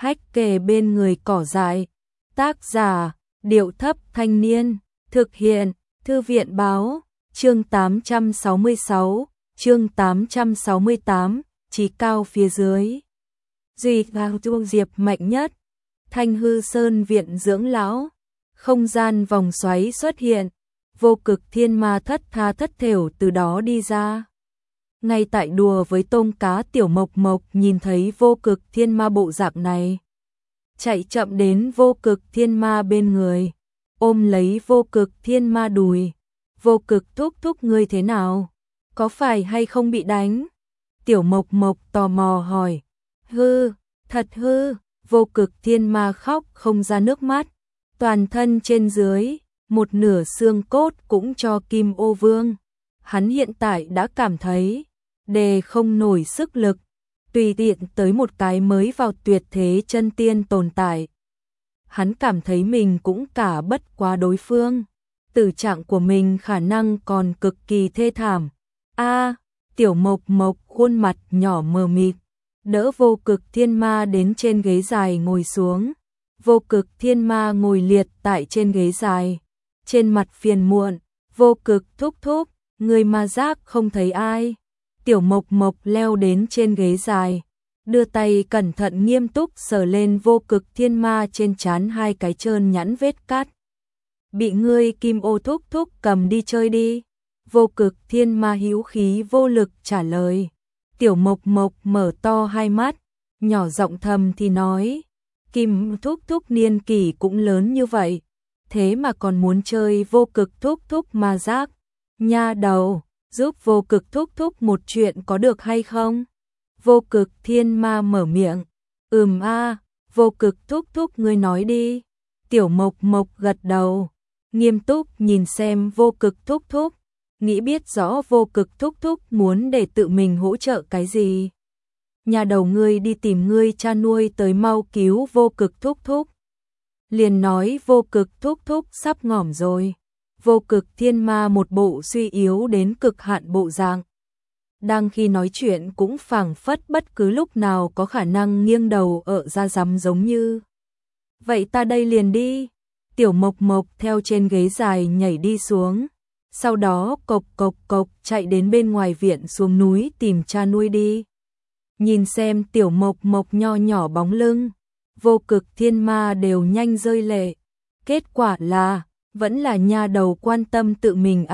hách kề bên người cỏ dại. Tác giả, Điệu Thấp Thanh Niên. Thực hiện, Thư viện Báo. Chương 866, chương 868, Chí cao phía dưới. Duy vào chuông diệp mạnh nhất. Thanh Hư Sơn viện dưỡng lão. Không gian vòng xoáy xuất hiện. Vô Cực Thiên Ma thất tha thất thểu từ đó đi ra. Ngay tại đùa với tôm cá Tiểu Mộc Mộc nhìn thấy Vô Cực Thiên Ma bộ dạng này, chạy chậm đến Vô Cực Thiên Ma bên người, ôm lấy Vô Cực Thiên Ma đùi. Vô Cực thúc thúc ngươi thế nào? Có phải hay không bị đánh? Tiểu Mộc Mộc tò mò hỏi. Hư, thật hư. Vô Cực Thiên Ma khóc không ra nước mắt. Toàn thân trên dưới, một nửa xương cốt cũng cho Kim Ô Vương. Hắn hiện tại đã cảm thấy đề không nổi sức lực, tùy tiện tới một cái mới vào tuyệt thế chân tiên tồn tại. Hắn cảm thấy mình cũng cả bất quá đối phương. Tử trạng của mình khả năng còn cực kỳ thê thảm. Tiểu Mộc Mộc khuôn mặt nhỏ mờ mịt, đỡ Vô Cực Thiên Ma đến trên ghế dài ngồi xuống. Vô Cực Thiên Ma ngồi liệt tại trên ghế dài, trên mặt phiền muộn. Vô Cực thúc thúc, người ma giác không thấy ai. Tiểu Mộc Mộc leo đến trên ghế dài, đưa tay cẩn thận nghiêm túc sờ lên Vô Cực Thiên Ma trên trán hai cái trơn nhẵn vết cát. Bị ngươi Kim Ô thúc thúc cầm đi chơi đi. Vô Cực Thiên Ma hữu khí vô lực trả lời. Tiểu Mộc Mộc mở to hai mắt, nhỏ giọng thầm thì nói. Kim thúc thúc niên kỷ cũng lớn như vậy, thế mà còn muốn chơi Vô Cực thúc thúc ma giác. Nha đầu, giúp Vô Cực thúc thúc một chuyện có được hay không? Vô Cực Thiên Ma mở miệng. Vô Cực thúc thúc ngươi nói đi. Tiểu Mộc Mộc gật đầu, nghiêm túc nhìn xem Vô Cực thúc thúc, nghĩ biết rõ Vô Cực thúc thúc muốn để tự mình hỗ trợ cái gì. Nhà đầu ngươi đi tìm ngươi cha nuôi tới mau cứu Vô Cực thúc thúc. Liền nói Vô Cực thúc thúc sắp ngỏm rồi. Vô Cực Thiên Ma một bộ suy yếu đến cực hạn bộ dạng. Đang khi nói chuyện cũng phảng phất bất cứ lúc nào có khả năng nghiêng đầu ở ra rắm giống như. Vậy ta đây liền đi. Tiểu Mộc Mộc theo trên ghế dài nhảy đi xuống. Sau đó cộc cộc cộc chạy đến bên ngoài viện xuống núi tìm cha nuôi đi. Nhìn xem Tiểu Mộc Mộc nho nhỏ bóng lưng, Vô Cực Thiên Ma đều nhanh rơi lệ. Kết quả là vẫn là nha đầu quan tâm tự mình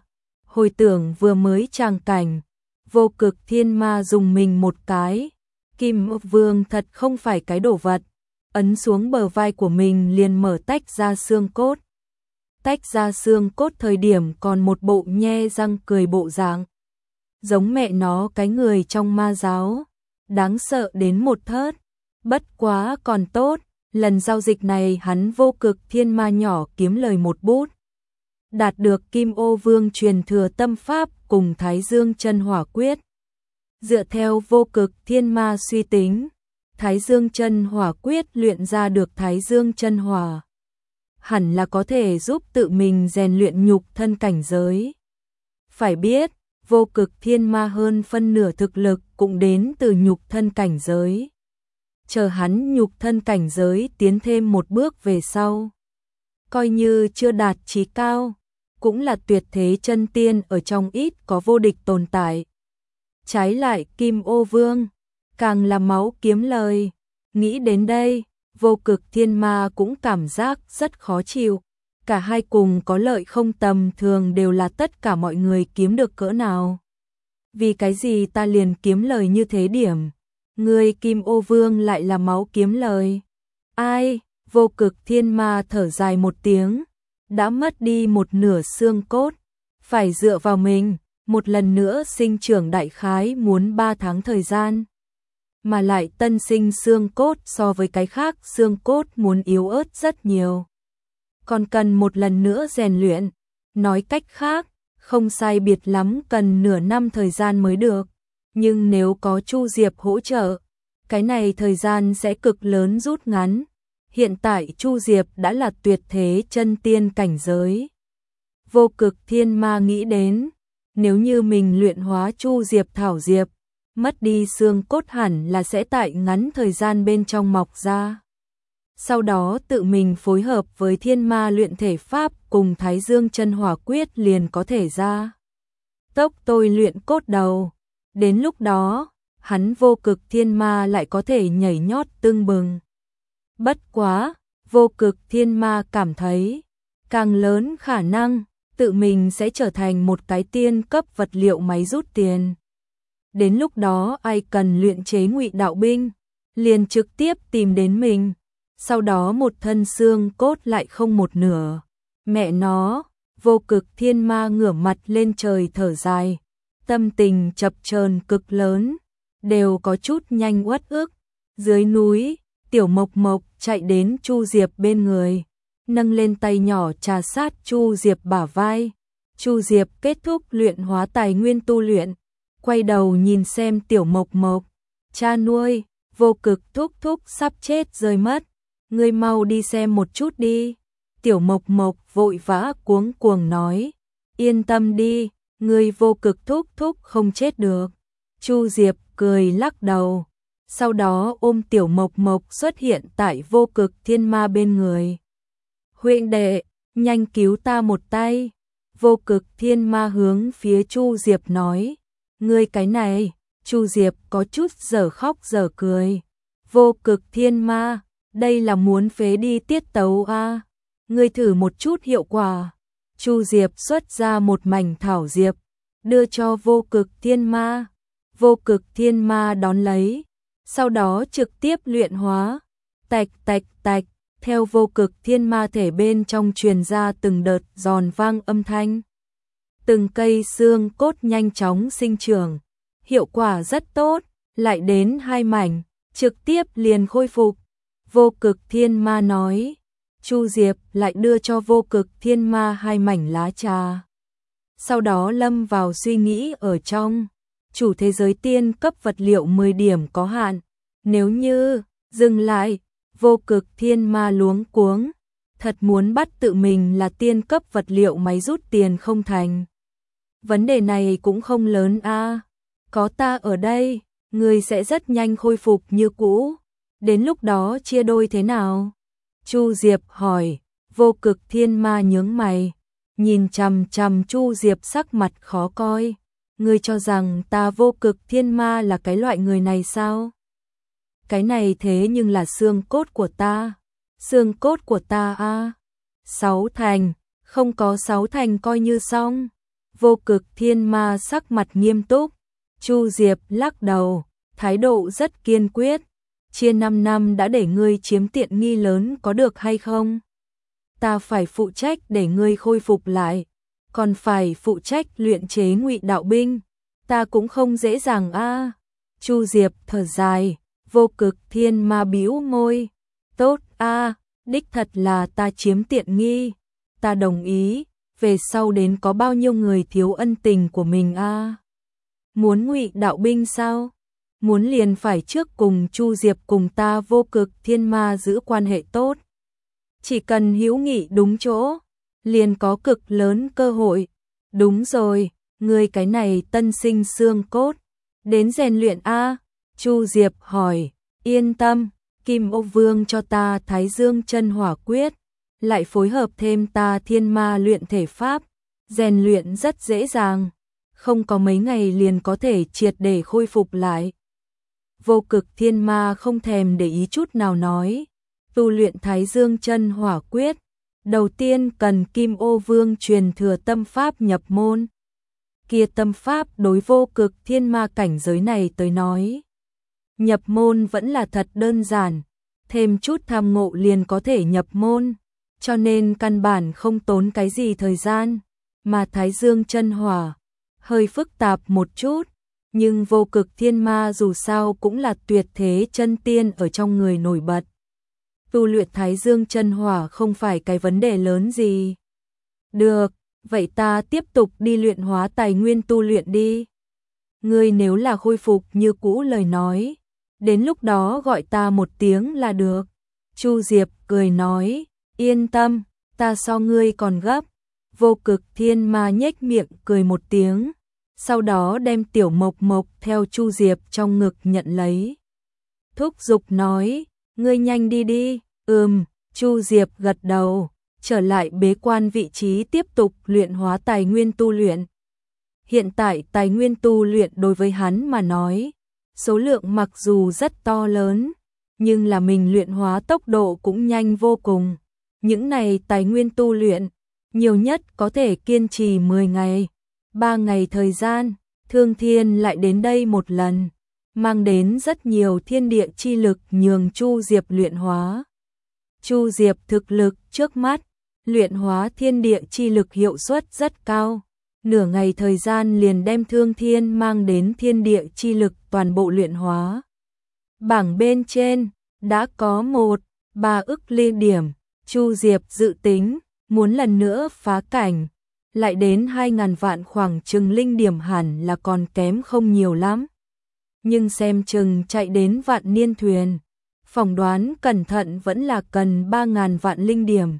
Hồi tưởng vừa mới tràng cảnh, Vô Cực Thiên Ma dùng mình một cái. Kim Ô Vương thật không phải cái đồ vật. Ấn xuống bờ vai của mình liền mở tách ra xương cốt. Tách ra xương cốt thời điểm còn một bộ nhe răng cười bộ dạng. Giống mẹ nó cái người trong ma giáo. Đáng sợ đến một thớt. Bất quá còn tốt, lần giao dịch này hắn Vô Cực Thiên Ma nhỏ kiếm lời một bút. Đạt được Kim Ô Vương truyền thừa tâm pháp cùng Thái Dương Chân Hỏa Quyết. Dựa theo Vô Cực Thiên Ma suy tính, Thái Dương Chân Hỏa Quyết luyện ra được Thái Dương Chân Hỏa, hẳn là có thể giúp tự mình rèn luyện nhục thân cảnh giới. Phải biết, Vô Cực Thiên Ma hơn phân nửa thực lực cũng đến từ nhục thân cảnh giới. Chờ hắn nhục thân cảnh giới tiến thêm một bước về sau, coi như chưa đạt chí cao, cũng là tuyệt thế chân tiên ở trong ít có vô địch tồn tại. Trái lại Kim Ô Vương, càng là máu kiếm lời. Nghĩ đến đây, Vô Cực Thiên Ma cũng cảm giác rất khó chịu. Cả hai cùng có lợi không tầm thường đều là tất cả mọi người kiếm được cỡ nào. Vì cái gì ta liền kiếm lời như thế điểm? Người Kim Ô Vương lại là máu kiếm lời. Ai? Vô Cực Thiên Ma thở dài một tiếng. Đã mất đi một nửa xương cốt. Phải dựa vào mình, một lần nữa sinh trưởng đại khái muốn 3 tháng thời gian. Mà lại tân sinh xương cốt so với cái khác xương cốt muốn yếu ớt rất nhiều. Còn cần một lần nữa rèn luyện. Nói cách khác, không sai biệt lắm cần nửa năm thời gian mới được. Nhưng nếu có Chu Diệp hỗ trợ, cái này thời gian sẽ cực lớn rút ngắn. Hiện tại Chu Diệp đã là tuyệt thế chân tiên cảnh giới. Vô Cực Thiên Ma nghĩ đến, nếu như mình luyện hóa Chu Diệp thảo diệp, mất đi xương cốt hẳn là sẽ tại ngắn thời gian bên trong mọc ra. Sau đó tự mình phối hợp với thiên ma luyện thể pháp cùng Thái Dương chân hỏa quyết liền có thể ra tốc tôi luyện cốt đầu. Đến lúc đó, hắn vô cực thiên ma lại có thể nhảy nhót tưng bừng. Bất quá, vô cực thiên ma cảm thấy, càng lớn khả năng, tự mình sẽ trở thành một cái tiên cấp vật liệu máy rút tiền. Đến lúc đó ai cần luyện chế ngụy đạo binh, liền trực tiếp tìm đến mình. Sau đó một thân xương cốt lại không một nửa. Mẹ nó, vô cực thiên ma ngửa mặt lên trời thở dài. Tâm tình chập chờn cực lớn, đều có chút nhanh uất ức. Dưới núi, Tiểu Mộc Mộc chạy đến Chu Diệp bên người, nâng lên tay nhỏ trà sát Chu Diệp bả vai. Chu Diệp kết thúc luyện hóa tài nguyên tu luyện, quay đầu nhìn xem Tiểu Mộc Mộc, cha nuôi, vô cực thúc thúc sắp chết rơi mất, ngươi mau đi xem một chút đi. Tiểu Mộc Mộc vội vã cuống cuồng nói, yên tâm đi, ngươi vô cực thúc thúc không chết được. Chu Diệp cười lắc đầu, sau đó ôm Tiểu Mộc Mộc xuất hiện tại vô cực thiên ma bên người. Huynh đệ, nhanh cứu ta một tay. Vô cực thiên ma hướng phía Chu Diệp nói, ngươi cái này. Chu Diệp có chút dở khóc dở cười. Vô cực thiên ma, đây là muốn phế đi tiết tấu a. Ngươi thử một chút hiệu quả. Chu Diệp xuất ra một mảnh thảo diệp, đưa cho vô cực thiên ma. Vô cực thiên ma đón lấy, sau đó trực tiếp luyện hóa. Tạch tạch tạch, theo vô cực thiên ma thể bên trong truyền ra từng đợt giòn vang âm thanh. Từng cây xương cốt nhanh chóng sinh trưởng, hiệu quả rất tốt, lại đến 2 mảnh, trực tiếp liền khôi phục. Vô cực thiên ma nói, Chu Diệp lại đưa cho vô cực thiên ma 2 mảnh lá trà. Sau đó lâm vào suy nghĩ ở trong, chủ thế giới tiên cấp vật liệu 10 điểm có hạn, nếu như dừng lại, vô cực thiên ma luống cuống, thật muốn bắt tự mình là tiên cấp vật liệu máy rút tiền không thành. Vấn đề này cũng không lớn a, có ta ở đây, người sẽ rất nhanh khôi phục như cũ. Đến lúc đó chia đôi thế nào? Chu Diệp hỏi. Vô cực thiên ma nhướng mày, nhìn chằm chằm Chu Diệp sắc mặt khó coi. Ngươi cho rằng ta vô cực thiên ma là cái loại người này sao? Cái này thế nhưng là xương cốt của ta. Xương cốt của ta a. 6 thành, không có 6 thành coi như xong. Vô cực thiên ma sắc mặt nghiêm túc. Chu Diệp lắc đầu, thái độ rất kiên quyết. Chia 5 năm đã để ngươi chiếm tiện nghi lớn có được hay không? Ta phải phụ trách để ngươi khôi phục lại, còn phải phụ trách luyện chế ngụy đạo binh. Ta cũng không dễ dàng a. Chu Diệp thở dài, vô cực thiên ma bĩu môi. Tốt a, đích thật là ta chiếm tiện nghi. Ta đồng ý, về sau đến có bao nhiêu người thiếu ân tình của mình a. Muốn ngụy đạo binh sao? Muốn liền phải trước cùng Chu Diệp cùng ta vô cực thiên ma giữ quan hệ tốt. Chỉ cần hữu nghị đúng chỗ, liền có cực lớn cơ hội. Đúng rồi, ngươi cái này tân sinh xương cốt, đến rèn luyện a. Chu Diệp hỏi, yên tâm, Kim Ô Vương cho ta Thái Dương chân hỏa quyết, lại phối hợp thêm ta thiên ma luyện thể pháp, rèn luyện rất dễ dàng, không có mấy ngày liền có thể triệt để khôi phục lại. Vô cực thiên ma không thèm để ý chút nào nói, tu luyện Thái Dương chân hỏa quyết, đầu tiên cần Kim Ô Vương truyền thừa tâm pháp nhập môn. Kia tâm pháp đối vô cực thiên ma cảnh giới này tới nói, nhập môn vẫn là thật đơn giản, thêm chút tham ngộ liền có thể nhập môn, cho nên căn bản không tốn cái gì thời gian, mà Thái Dương chân hỏa hơi phức tạp một chút, nhưng vô cực thiên ma dù sao cũng là tuyệt thế chân tiên ở trong người nổi bật. Tu luyện Thái Dương chân hỏa không phải cái vấn đề lớn gì. Được, vậy ta tiếp tục đi luyện hóa tài nguyên tu luyện đi. Ngươi nếu là khôi phục như cũ lời nói, đến lúc đó gọi ta một tiếng là được. Chu Diệp cười nói, yên tâm, ta so ngươi còn gấp. Vô cực thiên ma nhếch miệng cười một tiếng, sau đó đem Tiểu Mộc Mộc theo Chu Diệp trong ngực nhận lấy. Thúc giục nói, ngươi nhanh đi đi. Chu Diệp gật đầu, trở lại bế quan vị trí tiếp tục luyện hóa tài nguyên tu luyện. Hiện tại tài nguyên tu luyện đối với hắn mà nói, số lượng mặc dù rất to lớn, nhưng là mình luyện hóa tốc độ cũng nhanh vô cùng. Những này tài nguyên tu luyện, nhiều nhất có thể kiên trì 10 ngày, 3 ngày thời gian, Thương Thiên lại đến đây một lần, mang đến rất nhiều thiên địa chi lực nhường Chu Diệp luyện hóa. Chu Diệp thực lực trước mắt, luyện hóa thiên địa chi lực hiệu suất rất cao. Nửa ngày thời gian liền đem Thương Thiên mang đến thiên địa chi lực toàn bộ luyện hóa. Bảng bên trên, đã có 3 ức liên điểm, Chu Diệp dự tính, muốn lần nữa phá cảnh, lại đến 2.000 vạn khoảng chừng linh điểm hẳn là còn kém không nhiều lắm. Nhưng xem chừng chạy đến vạn niên thuyền, phỏng đoán cẩn thận vẫn là cần 3.000 vạn linh điểm.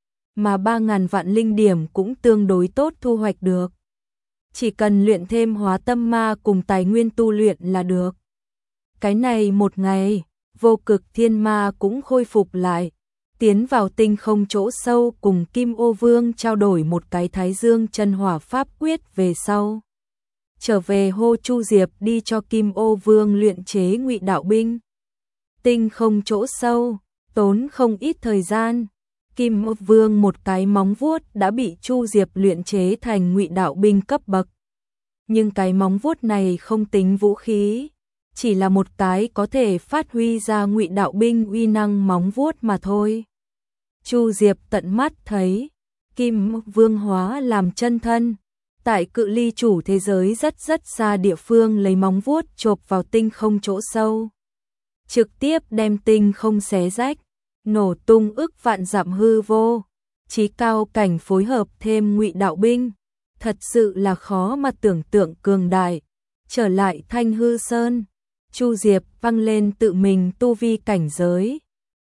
Mà 3.000 vạn linh điểm cũng tương đối tốt thu hoạch được. Chỉ cần luyện thêm hóa tâm ma cùng tài nguyên tu luyện là được. Cái này một ngày, Vô Cực Thiên Ma cũng khôi phục lại, tiến vào tinh không chỗ sâu cùng Kim Ô Vương trao đổi một cái Thái Dương chân hỏa pháp quyết về sau. Trở về hô Chu Diệp đi cho Kim Ô Vương luyện chế ngụy đạo binh. Tinh không chỗ sâu, tốn không ít thời gian. Kim Ô Vương một cái móng vuốt đã bị Chu Diệp luyện chế thành ngụy đạo binh cấp bậc. Nhưng cái móng vuốt này không tính vũ khí, chỉ là một cái có thể phát huy ra ngụy đạo binh uy năng móng vuốt mà thôi. Chu Diệp tận mắt thấy Kim Vương hóa làm chân thân, tại cự ly chủ thế giới rất xa địa phương lấy móng vuốt chộp vào tinh không chỗ sâu, trực tiếp đem tinh không xé rách, nổ tung ức vạn dặm hư vô. Chí cao cảnh phối hợp thêm ngụy đạo binh, thật sự là khó mà tưởng tượng cường đại. Trở lại Thanh Hư Sơn, Chu Diệp văng lên tự mình tu vi cảnh giới.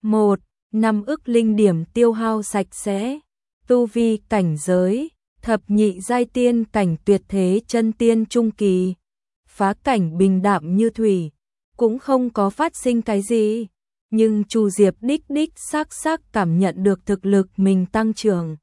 5 ức linh điểm tiêu hao sạch sẽ. Tu vi cảnh giới, thập nhị giai tiên cảnh tuyệt thế chân tiên trung kỳ. Phá cảnh bình đạm như thủy, cũng không có phát sinh cái gì. Nhưng Chu Diệp đích xác cảm nhận được thực lực mình tăng trưởng.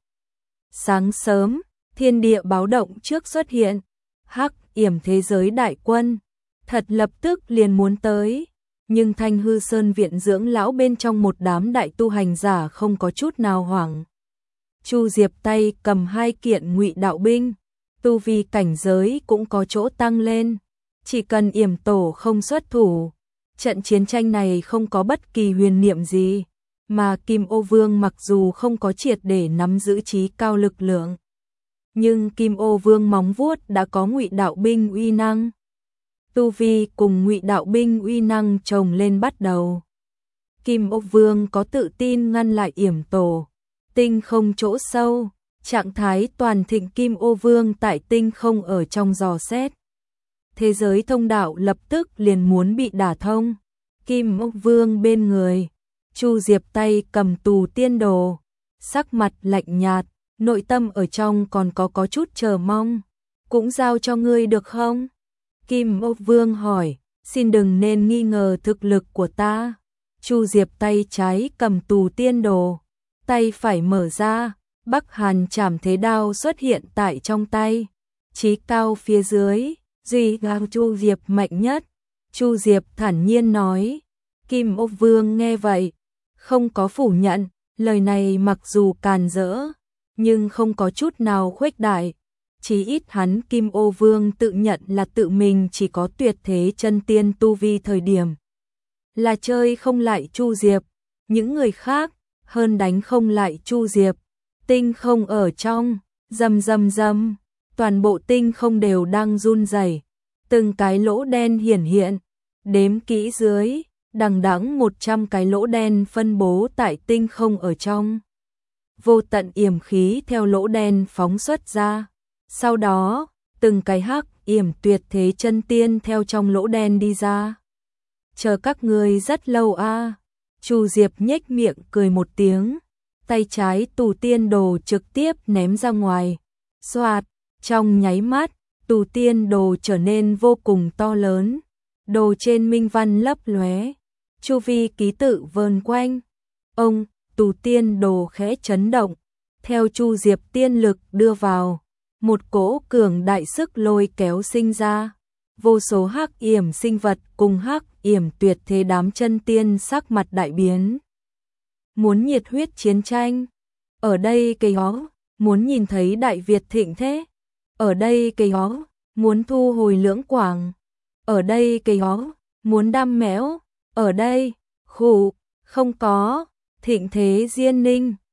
Sáng sớm, thiên địa báo động trước xuất hiện. Hắc yểm thế giới đại quân, thật lập tức liền muốn tới. Nhưng Thanh Hư Sơn viện dưỡng lão bên trong một đám đại tu hành giả không có chút nào hoảng. Chu Diệp tay cầm 2 kiện ngụy đạo binh, tu vi cảnh giới cũng có chỗ tăng lên. Chỉ cần yểm tổ không xuất thủ, trận chiến tranh này không có bất kỳ huyền niệm gì. Mà Kim Ô Vương mặc dù không có triệt để nắm giữ trí cao lực lượng, nhưng Kim Ô Vương móng vuốt đã có ngụy đạo binh uy năng. Tu vi cùng ngụy đạo binh uy năng chồng lên bắt đầu. Kim Ô Vương có tự tin ngăn lại yểm tổ. Tinh không chỗ sâu, trạng thái toàn thịnh Kim Ô Vương tại tinh không ở trong dò xét. Thế giới thông đạo lập tức liền muốn bị đả thông. Kim Ô Vương bên người, Chu Diệp tay cầm tù tiên đồ, sắc mặt lạnh nhạt, nội tâm ở trong còn có chút chờ mong. Cũng giao cho ngươi được không? Kim Ô Vương hỏi, xin đừng nên nghi ngờ thực lực của ta. Chu Diệp tay trái cầm tù tiên đồ, tay phải mở ra, Bắc Hàn Trảm Thế Đao xuất hiện tại trong tay. Chí cao phía dưới, duy gào Chu Diệp mạnh nhất. Chu Diệp thản nhiên nói. Kim Ô Vương nghe vậy, không có phủ nhận, lời này mặc dù càn rỡ, nhưng không có chút nào khuếch đại. Chí ít hắn Kim Ô Vương tự nhận là tự mình chỉ có tuyệt thế chân tiên tu vi thời điểm. Là chơi không lại Chu Diệp, những người khác, hơn đánh không lại Chu Diệp. Tinh không ở trong, rầm, toàn bộ tinh không đều đang run rẩy, từng cái lỗ đen hiển hiện, đếm kỹ dưới, đằng đẵng 100 cái lỗ đen phân bố tại tinh không ở trong. Vô tận yểm khí theo lỗ đen phóng xuất ra, sau đó, từng cái hắc yểm tuyệt thế chân tiên theo trong lỗ đen đi ra. Chờ các ngươi rất lâu a. Chu Diệp nhếch miệng cười một tiếng, tay trái tù tiên đồ trực tiếp ném ra ngoài. Xoạt, trong nháy mắt, Tù tiên đồ trở nên vô cùng to lớn, đồ trên minh văn lấp lóe, chu vi ký tự vờn quanh. Ông, Tù tiên đồ khẽ chấn động, theo Chu Diệp tiên lực đưa vào, một cỗ cường đại sức lôi kéo sinh ra. Vô số hắc yểm sinh vật cùng hắc yểm tuyệt thế đám chân tiên sắc mặt đại biến. Muốn nhiệt huyết chiến tranh, ở đây cây ó, muốn nhìn thấy Đại Việt thịnh thế, ở đây cây ó, muốn thu hồi Lưỡng Quảng, ở đây cây ó, muốn đam mẽo, ở đây, khụ, không có, thịnh thế Diên Ninh.